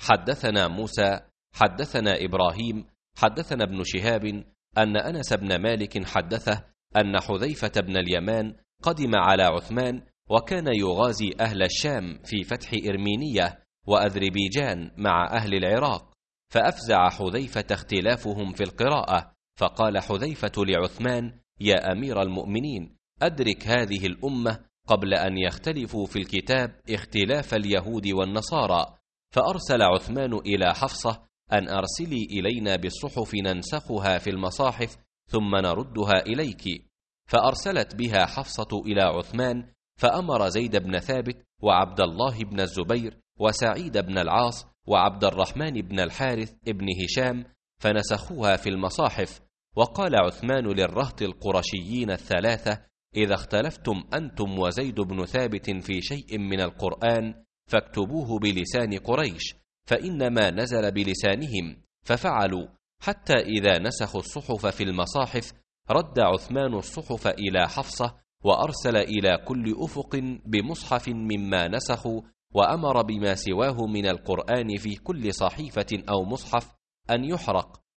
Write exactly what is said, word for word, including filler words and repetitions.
حدثنا موسى حدثنا إبراهيم حدثنا ابن شهاب أن أنس بن مالك حدثه أن حذيفة بن اليمان قدم على عثمان وكان يغازي أهل الشام في فتح إرمينية وأذربيجان مع أهل العراق، فأفزع حذيفة اختلافهم في القراءة، فقال حذيفة لعثمان: يا أمير المؤمنين، أدرك هذه الأمة قبل أن يختلفوا في الكتاب اختلاف اليهود والنصارى. فأرسل عثمان إلى حفصة أن أرسلي إلينا بالصحف ننسخها في المصاحف ثم نردها إليك، فأرسلت بها حفصة إلى عثمان، فأمر زيد بن ثابت وعبد الله بن الزبير وسعيد بن العاص وعبد الرحمن بن الحارث بن هشام فنسخوها في المصاحف. وقال عثمان للرهط القرشيين الثلاثة: إذا اختلفتم أنتم وزيد بن ثابت في شيء من القرآن فاكتبوه بلسان قريش، فإنما نزل بلسانهم، ففعلوا، حتى إذا نسخوا الصحف في المصاحف رد عثمان الصحف إلى حفصة، وأرسل إلى كل أفق بمصحف مما نسخوا، وأمر بما سواه من القرآن في كل صحيفة أو مصحف أن يحرق،